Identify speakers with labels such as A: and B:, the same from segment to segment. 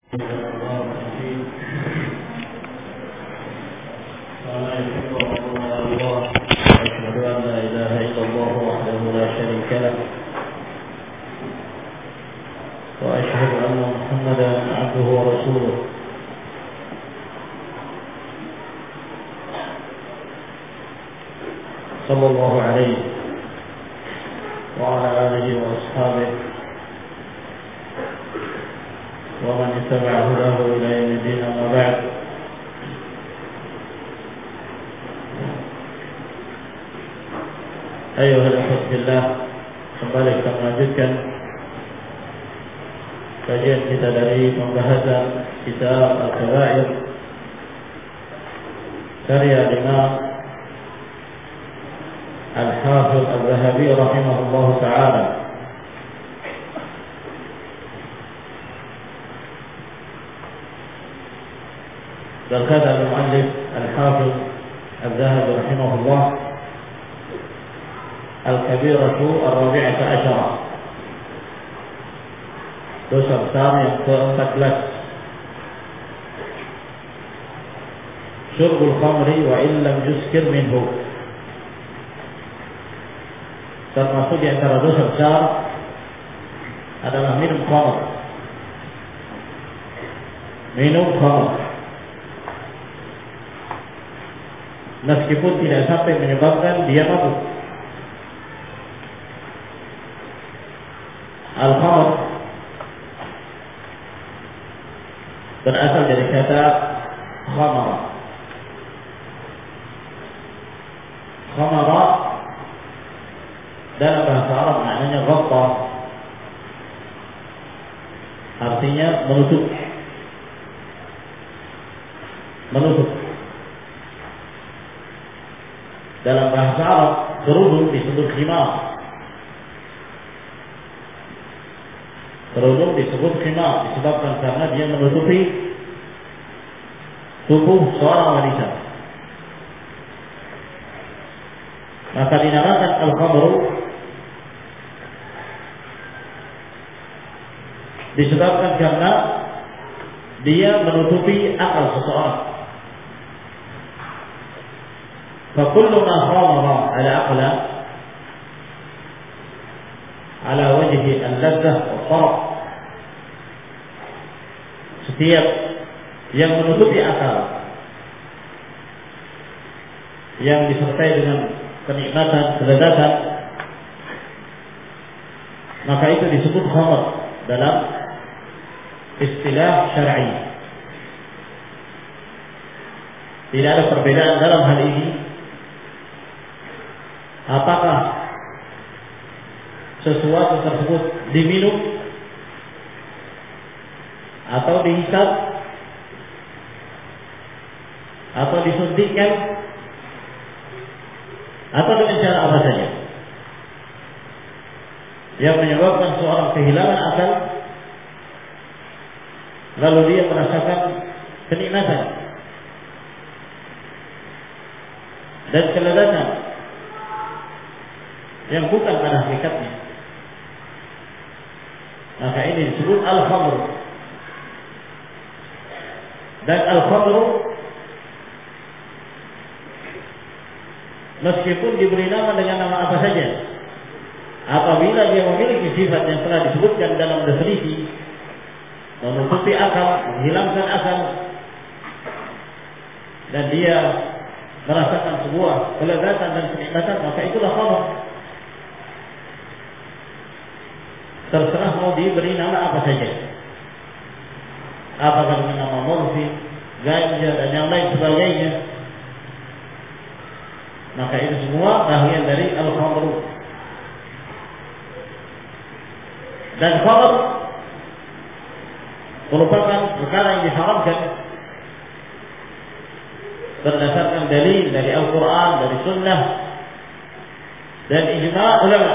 A: وأشهد أن محمدا عبده ورسوله صلى الله عليه وعلى آله وأصحابه ومن اتبع هداه إلى يوم الدين. أما بعد، أيها الأخوة في الله, kembali kita melanjutkan kajian kita dari pembahasan kitab Al-Kabair karya Imam Al-Hafidh Al-Zahabi rahimahullah ta'ala. Berkata al-muallif Al-Hafidh Al-Zahabi rahimahullah, Al-Kabiratu Ar-Rabi'ata Asyara, dosa besar yang ke-14, syurbul khamri wa illam yuskir minhu, termasuk di antara dosa besar adalah minum khamr. Minum khamr meskipun tidak sampai menyebabkan dia mabuk. Al-khamr berasal dari kata khamara. Khamara dalam bahasa Arab maknanya ghatta, artinya menutup. Menutup. Dalam bahasa Arab kerudung disebut khimar. Kerudung disebut khimar disebabkan karena dia menutupi tubuh seorang wanita. Maka dinamakan al-khamru disebabkan karena dia menutupi akal seseorang. فَكُلُّ مَا خَامَرَ عَلَى عَقْلَ على وجه اللذة والطرف, setiap yang menutupi akal, yang disertai dengan kenikmatan, kelezatan, maka itu disebut khamr dalam istilah syar'i. Tidak ada perbedaan dalam hal ini apakah sesuatu tersebut diminum atau dihisap atau disuntikkan atau dengan cara apa saja yang menyebabkan seorang kehilangan akal lalu dia merasakan kenikmatan dan kelezatan yang bukan pada hakikatnya, maka ini disebut al-khamr. Dan al-khamr meskipun diberi nama dengan nama apa saja, apabila dia memiliki sifat yang telah disebutkan dalam definisi, menutupi akal, menghilangkan akal, dan dia merasakan sebuah kelezatan dan kenikmatan, maka itulah khamr. Terserah mau diberi nama apa saja, apakah dengan nama morfin, ganja, dan yang lain sebagainya, maka itu semua bagian dari al-khamr. Dan khamr merupakan perkara yang diharamkan berdasarkan dalil dari Al-Quran, dari Sunnah, dan ijma' ulama,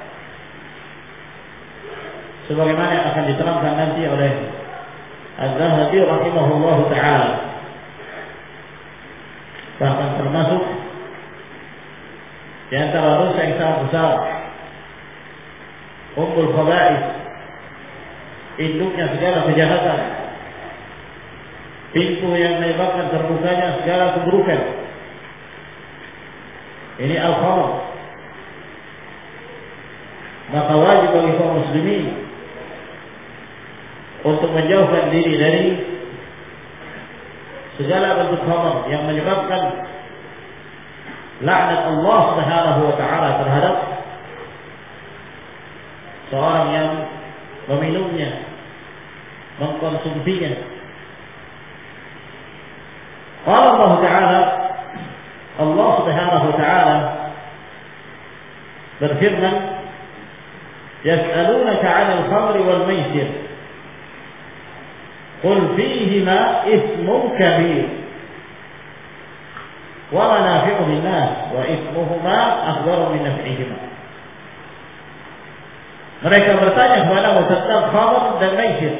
A: sebagaimana yang akan diterangkan nanti oleh Al-Zahabi rahimahullah ta'ala. Bahkan termasuk di antara dosa yang sangat besar, ummul khaba'ith, induknya segala kejahatan, pintu yang menyebabkan terbukanya segala keburukan. Ini al-khamr. Maka wajib bagi kaum muslimin untuk menjauhkan diri dari segala bentuk khamr yang menyebabkan laknat Allah Subhanahu wa taala terhadap seorang yang meminumnya, mengkonsumsinya. Qala Allah Ta'ala, Allah Subhanahu wa taala berfirman, yas'alunaka 'anil khamri wal maisir qul fihima ithmun kabir wa manafi'u lin-nas wa ithmuhuma akbaru min naf'ihima. Mereka bertanya kepadamu tentang khamr dan maisir,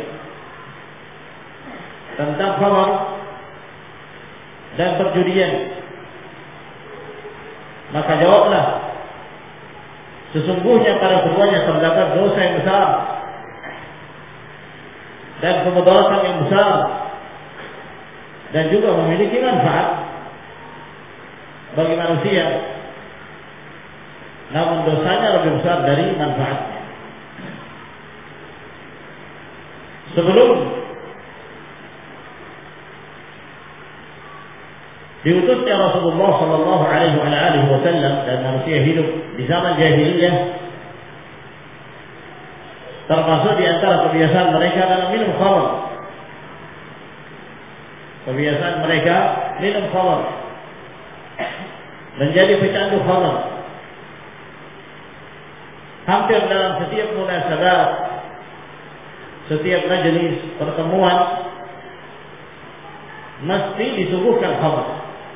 A: tentang khamr dan perjudian. Maka jawablah, sesungguhnya pada keduanya terdapat dosa yang besar dan kemudaratan yang besar, dan juga memiliki manfaat bagi manusia, namun dosanya lebih besar dari manfaatnya. Sebelum diutusnya Rasulullah Sallallahu Alaihi Wasallam dan manusia hidup di zaman jahiliyah, termasuk di antara kebiasaan mereka adalah minum khamr. Kebiasaan mereka minum khamr, menjadi pecandu khamr. Hampir dalam setiap munasabat, setiap majelis pertemuan, mesti disuguhkan khamr.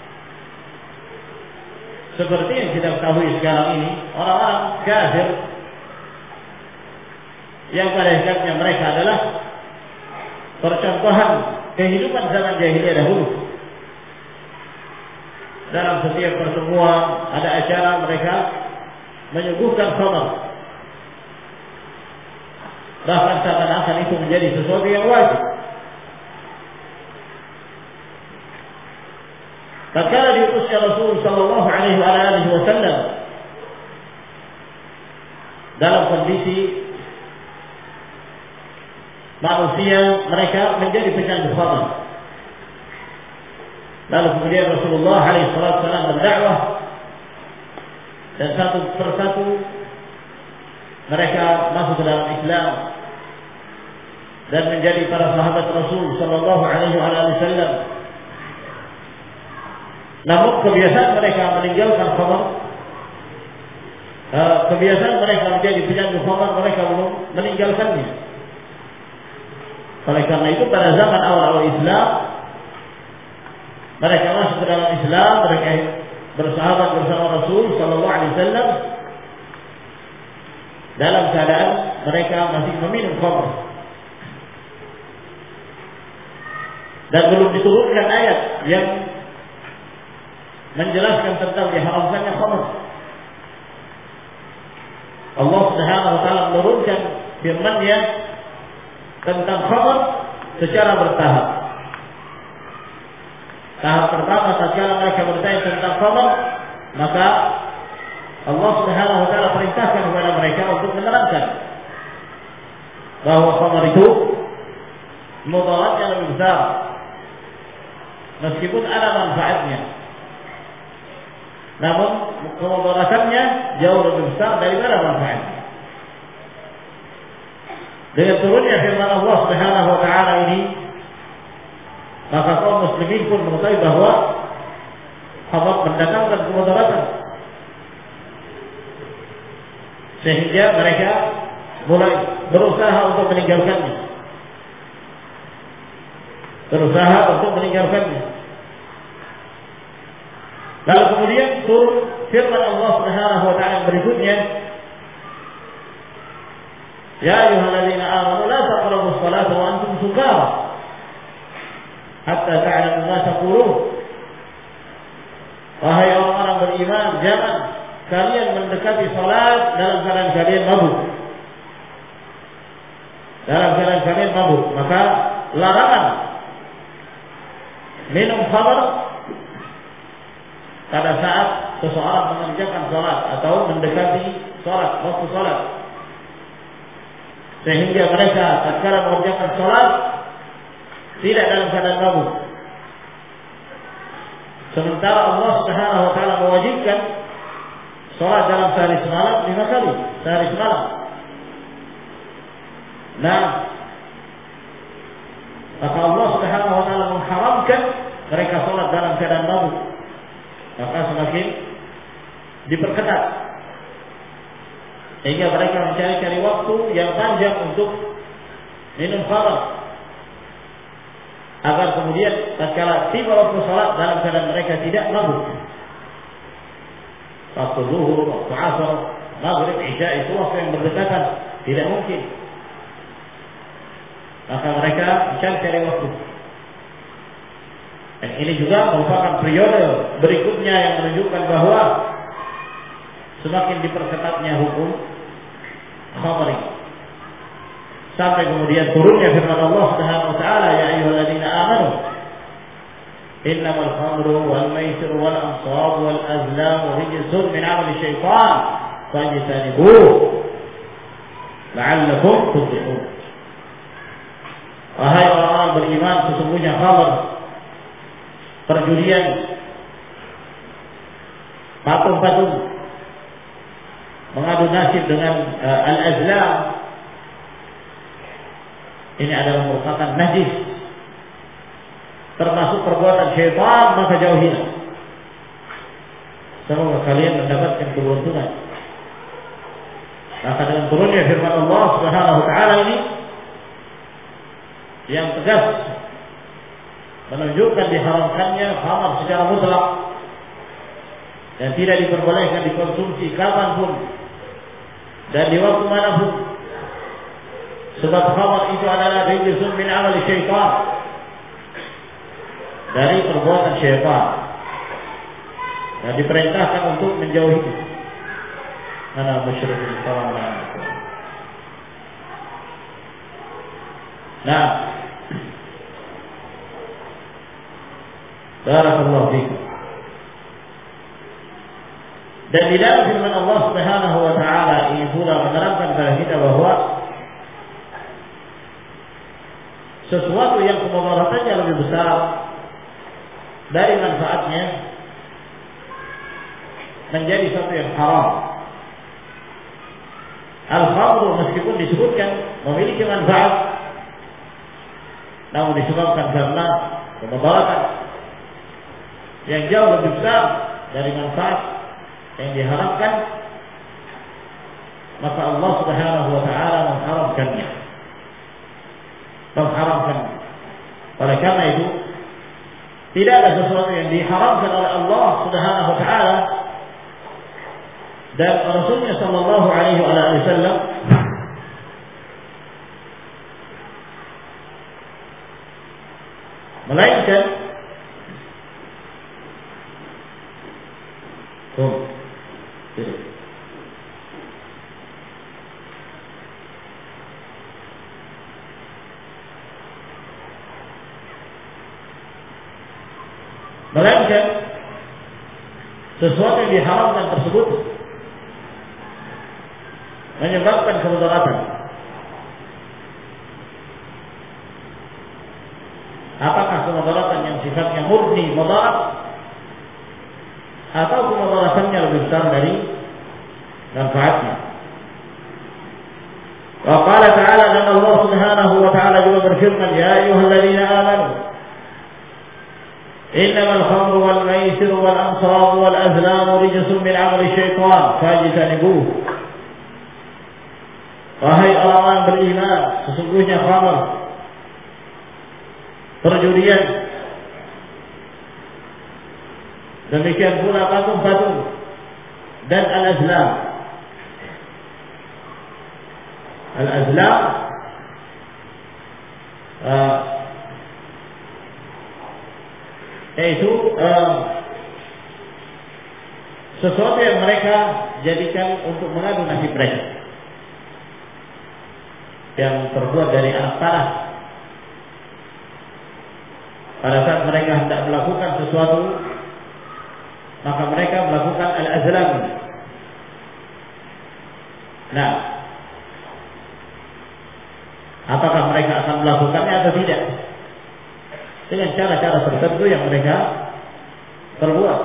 A: Seperti yang kita ketahui sekarang ini, orang-orang kafir yang pada hakikatnya mereka adalah percontohan kehidupan zaman jahiliyah dahulu. Dalam setiap pertemuan ada acara, mereka menyuguhkan khamr. Bahkan seakan-akan itu menjadi sesuatu yang wajib. Tatkala diutusnya Rasul Sallallahu Alaihi Wasallam dalam kondisi manusia mereka menjadi pecandu khamr, lalu kemudian Rasulullah SAW berdakwah, dan satu persatu mereka masuk ke dalam Islam dan menjadi para sahabat Rasul Sallallahu Alaihi Wasallam. Namun kebiasaan mereka meninggalkan khamr, kebiasaan mereka menjadi pecandu khamr, mereka belum meninggalkannya. Oleh karena itu pada zaman awal Islam, mereka masuk ke dalam Islam, mereka bersahabat bersama Rasul Sallallahu Alaihi Wasallam dalam keadaan mereka masih meminum khamr, dan belum diturunkan ayat yang menjelaskan tentang diharamkannya khamr. Allah Subhanahu wa taala menurunkan firman-Nya tentang khamr secara bertahap. Tahap pertama tatkala mereka bertanya tentang khamr, maka Allah Subhanahu wa taala perintahkan kepada mereka untuk menerangkan bahwa khamr itu mudaratnya lebih besar meskipun ada manfaatnya. Namun kemudaratannya jauh lebih besar daripada manfaatnya. Dengan turunnya firman Allah Subhanahu wa taala ini, maka kaum muslimin pun mengetahui bahwa khamr mendatangkan kemudaratan, sehingga mereka mulai berusaha untuk meninggalkannya. Lalu kemudian turun firman Allah Subhanahu wa taala berikutnya, ya ayyuhalladzina amanu la taqrabus salata wa antum sukara hatta ta'lamu ma taqulun. Wahai orang-orang beriman, jangan kalian mendekati salat dalam keadaan kalian mabuk. Maka larangan minum khamr pada saat seseorang mengerjakan sholat atau mendekati sholat, waktu sholat, sehingga mereka tatkala mengerjakan sholat tidak dalam keadaan mabuk. Sementara Allah Subhanahu wa taala mewajibkan sholat dalam sehari semalam 5 kali, sehari semalam. Nah, maka Allah Subhanahu wa taala mengharamkan mereka sholat dalam keadaan mabuk. Maka semakin diperketat sehingga mereka mencari-cari waktu yang panjang untuk minum khamr agar kemudian tatkala tiba waktu salat dalam keadaan mereka tidak mabuk. Waktu zuhur, waktu asar, maghrib, isya itu waktu yang berdekatan, tidak mungkin. Maka mereka mencari-cari waktu. Dan ini juga merupakan periode berikutnya yang menunjukkan bahwa semakin diperketatnya hukum khamr. Sampai kemudian turunnya firman Allah Subhanahu wa taala, ya ayyuhalladzina amanu innamal khamru wal maisir wal ansab wal azlam rijsun min 'amali syaitan fajtanibuhu la'allakum tuflihun. Wahai orang-orang beriman, sesungguhnya khamr, perjudian, patung-patung, mengadu nasib dengan al-azlam, ini adalah merupakan najis, termasuk perbuatan syaitan, maka jauhilah. Semoga kalian mendapatkan keberuntungan. Maka dengan turunnya firman Allah Subhanahu wa taala ini yang tegas menunjukkan diharamkannya khamr secara mutlak dan tidak diperbolehkan dikonsumsi kapanpun dan di waktu manapun. Sebab khamr itu adalah rijsun min 'amali syaitan, dari perbuatan syaitan, dan diperintahkan untuk menjauhi. Ana musyrikin tawanan. Nah, barakallahu fikum. Dan di dalam firman Allah Subhanahu wa taala ini pula menerangkan kepada kita bahwa sesuatu yang kemudaratannya lebih besar dari manfaatnya menjadi sesuatu yang haram. Al-khamru meskipun disebutkan memiliki manfaat, namun disebabkan karena kemudaratan yang jauh lebih besar dari manfaat yang diharapkan, maka Allah Subhanahu wa taala mengharamkannya. Oleh karena itu, tidak ada sesuatu yang diharamkan oleh Allah Subhanahu wa taala dan Rasulnya sallallahu alaihi wasallam melainkan sesuatu yang diharamkan tersebut menyebabkan kemudaratan. Apakah kemudaratan yang sifatnya murni mudarat atau kemudaratannya lebih besar dari manfaatnya? Wa qala ta'ala, dan Allah Subhanahu wa ta'ala juga berfirman, ya ayyuhalladzina amanu innamal khamru wal maisir wal ansab wal azlam rijsun min 'amali syaitan fajtanibuhu. Wahai orang-orang beriman, sesungguhnya khamr, perjudian, demikian pula patung-patung dan al-azlam. Al-azlam yaitu sesuatu yang mereka jadikan untuk mengadu nasib mereka, yang terbuat dari anak panah. pada saat mereka hendak melakukan sesuatu, maka mereka melakukan al-azlam. Nah, apakah mereka akan melakukannya atau tidak? Dengan cara-cara tertentu yang mereka perbuat.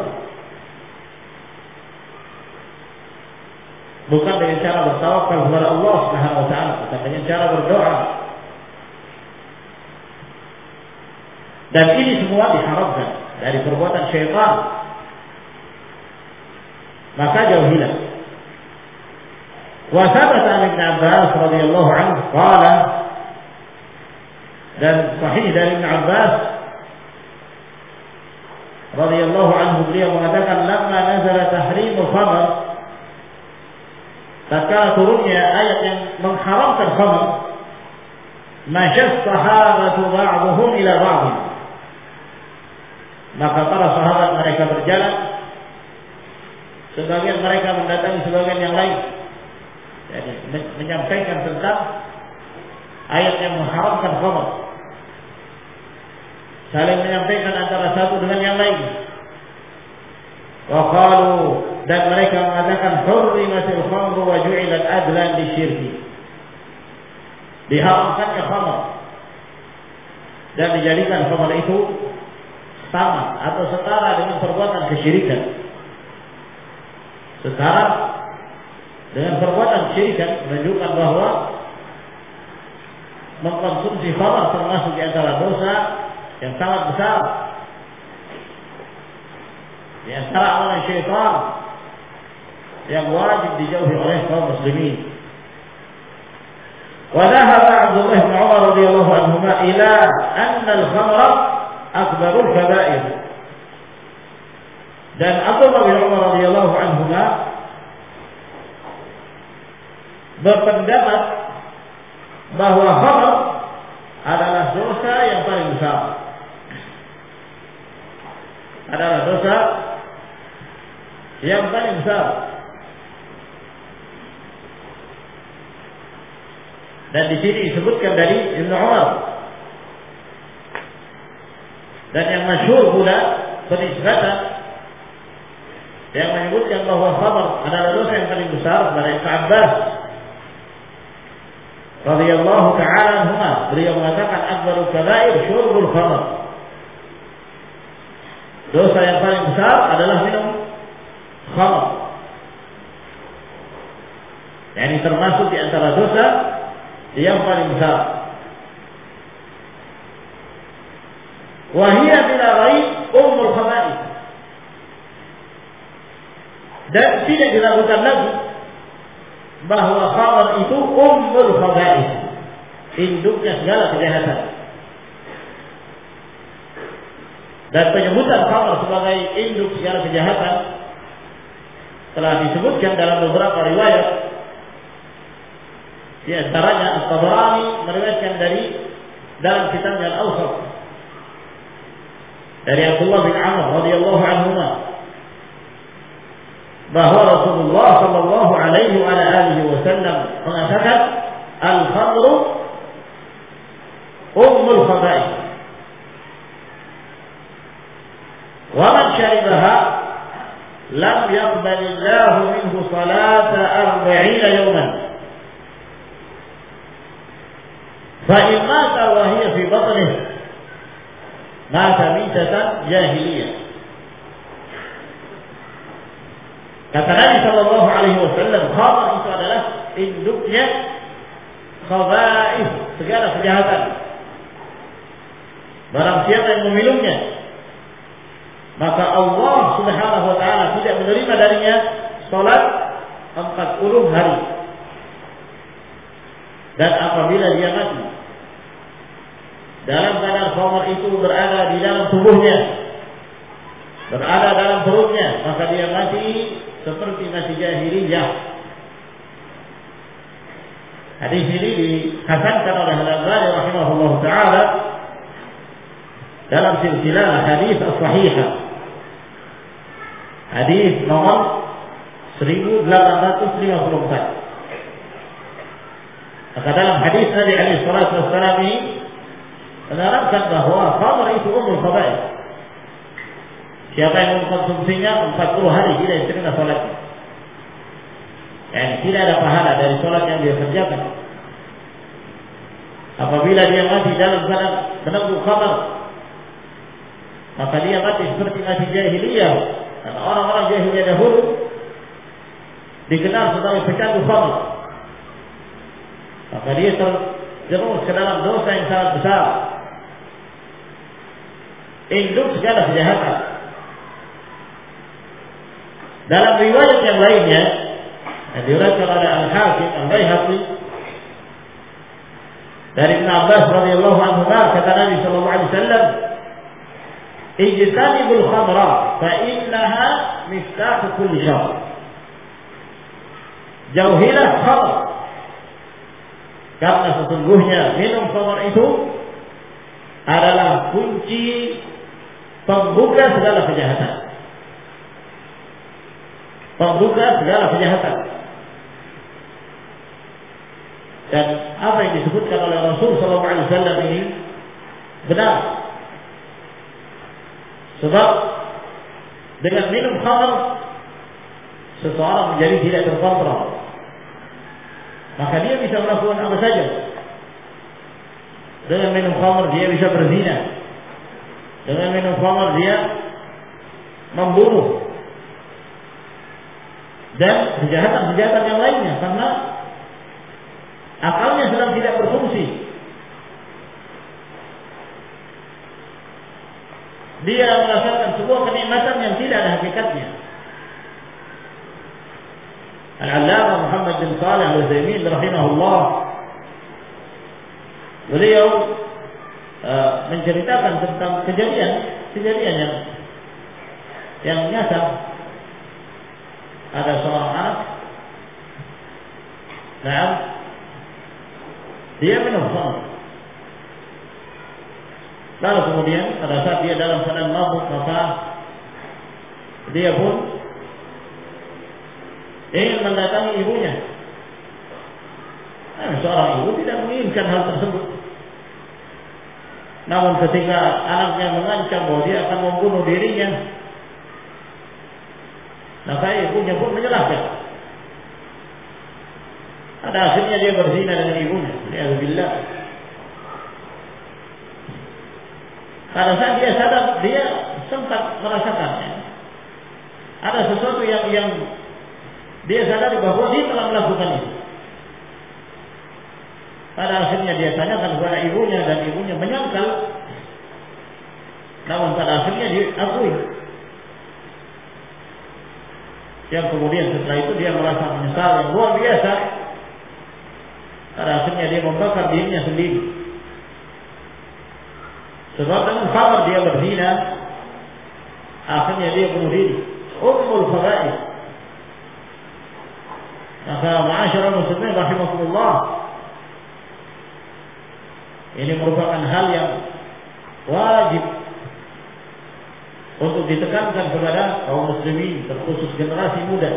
A: Bukan dengan cara bertawakal kepada Allah Subhanahu wa taala, tetapi dengan cara berdoa. Dan ini semua diharamkan dari perbuatan syaitan. Maka jauhilah. Wa thabata an Ibn Abbas radhiyallahu anhu qala, dan sahih dari Ibn Abbas radhiyallahu anhu, beliau mengatakan, lamma nazala tahrimul khamr, tatkala turunnya ayat yang mengharamkan khamr, masyas sahabatu ba'dhum ila ba'd, maka para sahabat mereka berjalan, sebagian mereka mendatangi sebagian yang lain, jadi menyampaikan tentang ayat yang mengharamkan khamr, saling menyampaikan antara satu dengan yang lain. Wa qalu, dan mereka mengatakan, hurrimatil khamru wa ju'ilat adlan lisyirki, diharamkannya khamr dan dijadikan khamr itu sama atau setara dengan perbuatan kesyirikan. Setara dengan perbuatan kesyirikan menunjukkan bahwa mengkonsumsi khamr termasuk di antara dosa yang sangat besar, di antara amalan syaitan yang wajib dijauhi oleh kaum muslimin. Wa dhahaba Abdullah bin Umar radhiyallahu anhuma ila anna al-khamra akbarul kaba'ir, dan Abdullah bin Umar radhiyallahu anhuma berpendapat bahwa khamr adalah dosa yang paling besar, adalah dosa yang paling besar. Dan di sini disebutkan dari Ibnu Umar. Dan yang masyhur pula penisbatan yang menyebutkan bahwa khamr adalah dosa yang paling besar dari Ibnu Abbas radhiyallahu ta'ala anhuma, beliau mengatakan akbarul kaba'ir syurbul khamr, dosa yang paling besar adalah minum khamr. Yani termasuk di antara dosa yang paling besar. Wa hiya bila ghaib ummul khaba'ith, dan tidak diragukan lagi bahwa khamr itu ummul khaba'ith, induknya segala kejahatan. Dan penyebutan khamr sebagai induk segala kejahatan telah disebutkan dalam beberapa riwayat. Di antaranya At-Tabarani meriwayatkan dari dalam kitabnya Al-Awsat dari Abdullah bin Amr radhiyallahu anhuma bahwa Rasulullah sallallahu alaihi wa alihi wasallam mengatakan, al-khamru ummul khaba'ith wa man syaribaha lam yaqbalillahu minhu salata 40 yawman fa in mata wa hiya fi batnihi mata mitatan jahiliyah. Kata Nabi sallallahu alaihi wasallam, khamr itu adalah induknya khaba'ith, segala kejahatan. Barang siapa yang meminumnya, maka Allah Subhanahu wa taala tidak menerima darinya salat 40 hari. Dan apabila dia mati dalam keadaan khamr itu berada di dalam tubuhnya, berada dalam perutnya, maka dia mati seperti mati jahiliyah. Hadis ini dihasankan oleh Al-Albani rahimahullah taala dalam silsilah hadis as-sahihah, hadis nomor 1854. Maka dalam hadis Nabi alaihi salatu wassalam ini menerangkan bahwa khamr itu umul khaba'ith. Siapa yang mengkonsumsinya 40 hari tidak diterima salatnya. Tidak ada pahala dari salat yang dia kerjakan. Apabila dia mati dalam keadaan meneguk khamr, maka dia mati seperti mati jahiliyah. Dan orang-orang jahiliyah dahulu dikenal sebagai pecandu khamr. Maka dia terjerumus ke dalam dosa yang sangat besar, induk segala kejahatan. Dalam riwayat yang lainnya yang diriwayatkan oleh Al-Hakim Al-Baihaqi dari Ibn Abbas radhiyallahu anhu, kata Nabi sallallahu alaihi wasallam, ijtanibul khamra fa innaha miftahu kulli syarr. Jauhilah khamr, karena sesungguhnya minum khamr itu adalah kunci pembuka segala kejahatan. Pembuka segala kejahatan. Dan apa yang disebutkan oleh Rasul sallallahu alaihi wasallam ini benar. Sebab dengan minum khamr seseorang menjadi tidak terkontrol. Maka dia bisa melakukan apa saja. Dengan minum khamr dia bisa berzina. Dengan minum khamr dia membunuh. Dan kejahatan-kejahatan yang lainnya, karena akalnya sedang tidak berfungsi. Dia merasakan sebuah kenikmatan yang tidak ada hakikatnya. Al-Allamah Muhammad bin Shalih Al-Utsaimin rahimahullah, beliau menceritakan tentang kejadian yang nyata. Ada seorang anak, dia minum khamr. Lalu kemudian pada saat dia dalam keadaan mabuk, maka dia pun ingin mendatangi ibunya. Seorang ibu tidak menginginkan hal tersebut. Namun ketika anaknya mengancam bahwa dia akan membunuh dirinya, maka ibunya pun menyalahkan. Pada akhirnya dia berzina dengan ibunya. Alhamdulillah. Pada saat dia sadar, dia sempat merasakannya. Ada sesuatu yang dia sadari bahwa dia telah melakukan itu. Pada akhirnya dia tanyakan kepada ibunya, dan ibunya menyangkal. Namun pada akhirnya dia akui. Yang kemudian setelah itu dia merasa menyesal yang luar biasa. Pada akhirnya dia membakar dirinya sendiri. Sebab dengan khamr dia berzina, akhirnya dia bunuh diri. Ummul khaba'ith. Maka ma'asyiral muslimin rahimakumullah, ini merupakan hal yang wajib untuk ditekankan kepada kaum muslimin, terkhusus generasi muda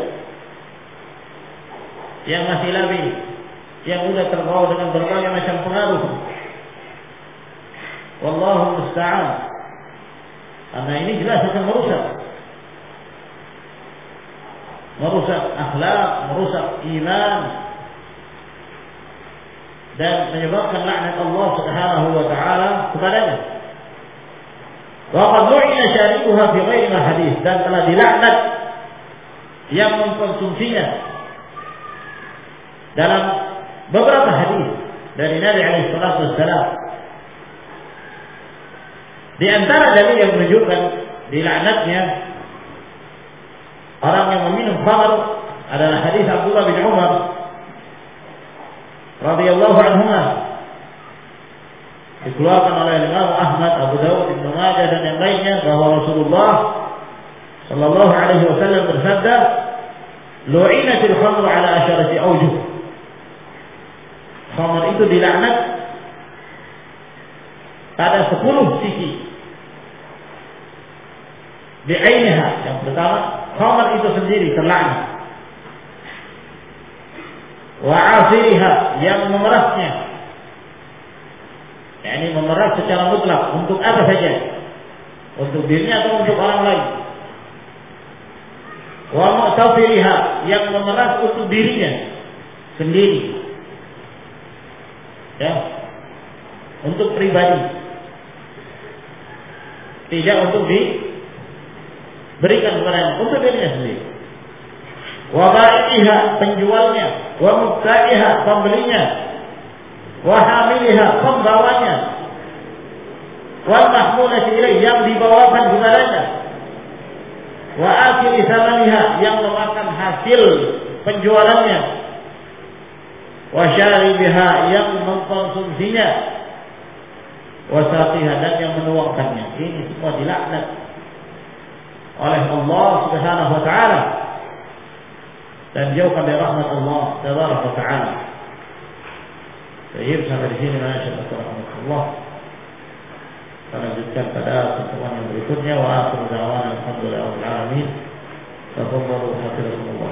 A: yang masih labil, yang mudah terbawa dengan berbagai macam pengaruh. Wallahu musta'an. Karena ini jelas akan merusak akhlak, merusak iman, dan menyebabkan laknat Allah Subhanahu wa taala kepadanya. Wa qad lu'ina syarikuha fi ghairi hadis, dan telah dilaknat yang mengkonsumsinya dalam beberapa hadis dari Nabi alaihi salatu wassalam. Di antara dalil yang menunjukkan dilaknatnya orang yang meminum khamr adalah hadis Abdullah bin Umar radhiyallahu anhuma, dikeluarkan oleh Imam Ahmad, Abu Dawud, Ibnu Majah dan yang lainnya, bahwa Rasulullah sallallahu alaihi wasallam bersabda, "Lu'inatil khamru ala asharati awjuh." Khamr itu dilaknat pada 10 sisi. Bi'ainiha, yang pertama, khamr itu sendiri terlaknat. Wa 'asiriha, yang memerasnya. yakni memeras secara mutlak untuk apa saja, untuk dirinya atau untuk orang lain. Wa mu'tafiliha, yang memeras untuk dirinya sendiri, ya, untuk pribadi, tidak untuk diberikan kepada yang untuk dirinya sendiri. Wa ba'iha, penjualnya, wa mubta'iha, pembelinya, wa hamiliha, pembawanya, wal mahmulati ilaih, yang dibawakan kepadanya, wa akili thamaniha, yang memakan hasil penjualannya, wa syaribiha, yang mengkonsumsinya, wa saqiha, dan yang menuangkannya. Ini semua dilaknat oleh Allah Subhanahu wa taala dan jauhkan dari rahmat Allah Tabaraka wa taala. Baik, sampai di sini masyaallah. Kita lanjutkan pada pertemuan yang berikutnya. Wa akhiru da'wana alhamdulillahi rabbil alamin. Wa qul